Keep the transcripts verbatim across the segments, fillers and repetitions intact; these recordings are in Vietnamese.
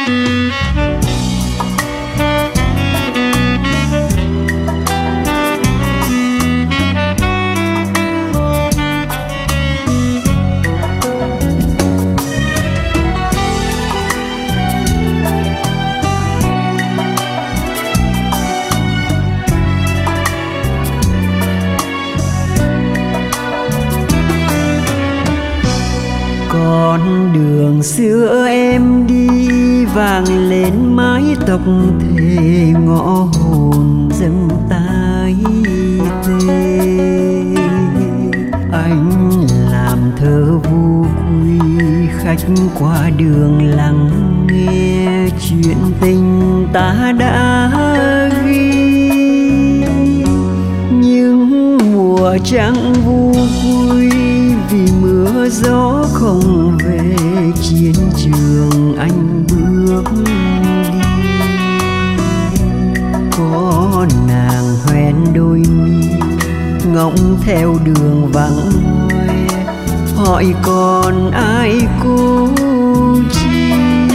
Con đường xưa em đi vàng lên mái tóc thề, ngõ hồn dâng tái tê. Anh làm thơ vô quy, khách qua đường lắng nghe chuyện tình ta đã ghi. Nhưng mùa trăng vô vui vì mưa gió không về, chiến trường anh bước đi. Có nàng hoen đôi mi ngóng theo đường vắng hoe, hỏi còn ai cô chi.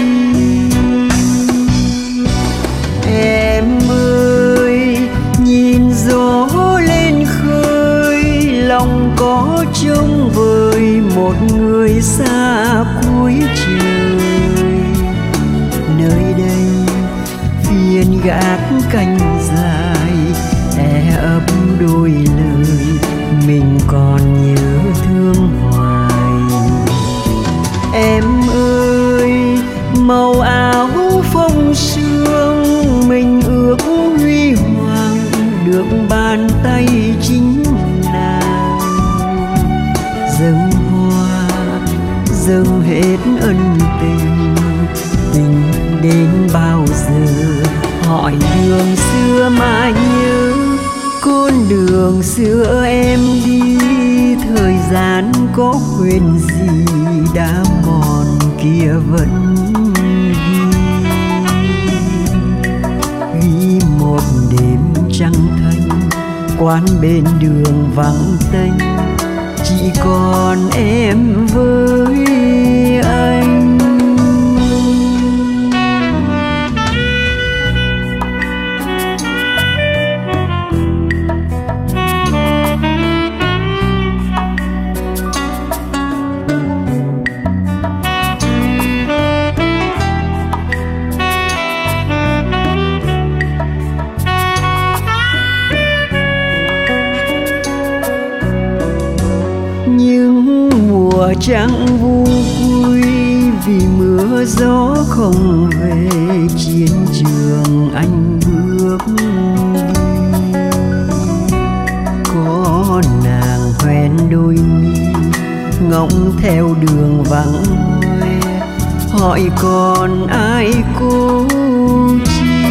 Em ơi nhìn gió lên khơi, lòng có trông vời một người xa cuối trời. Nơi đây phiên gác canh dài, e ấp đôi lời mình còn nhớ thương hoài. Em ơi màu áo phong sương, mình ước huy hoàng được bàn tay chính nàng. Dâng hoa dâng hết ân tình, tình đến bao giờ hỏi đường xưa mà nhớ. Con đường xưa em đi, thời gian có quên gì đã mòn kia vẫn ghi. Ghi một đêm trăng thanh, quán bên đường vắng tênh, chỉ còn em với anh. Nhưng mùa trăng vô vui vì mưa gió không về, chiến trường anh bước đi. Có nàng hoen đôi mi ngóng theo đường vắng hoe, hỏi còn ai cô chi.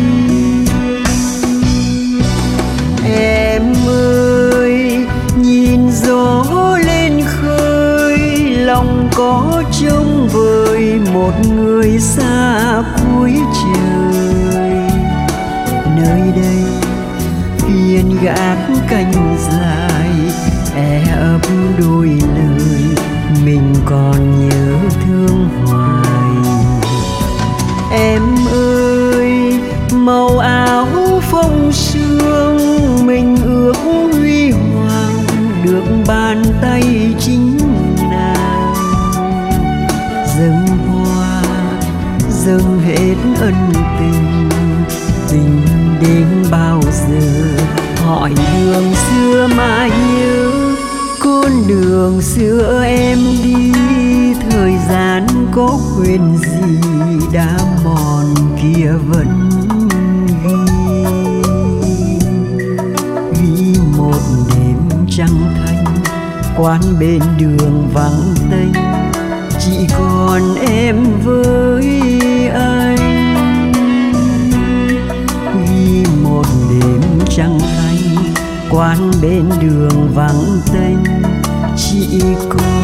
Em ơi nhìn gió lên khơi, lòng có trông vời một người xa cuối trời. Nơi đây phiên gác canh dài, e ấp đôi lời mình còn nhớ thương hoài. Em ơi màu áo phong sương, mình ước huy hoàng được bàn tay chính nàng. Dâng hoa dâng hết ân tình, tình đến bao giờ hỏi đường xưa mà nhớ. Con đường xưa em đi, thời gian có quên gì đã mòn kia vẫn ghi. Ghi một đêm trăng thanh, quán bên đường vắng tênh, chỉ còn em với anh. Ghi một đêm trăng thanh, quán bên đường vắng tênh, chỉ còn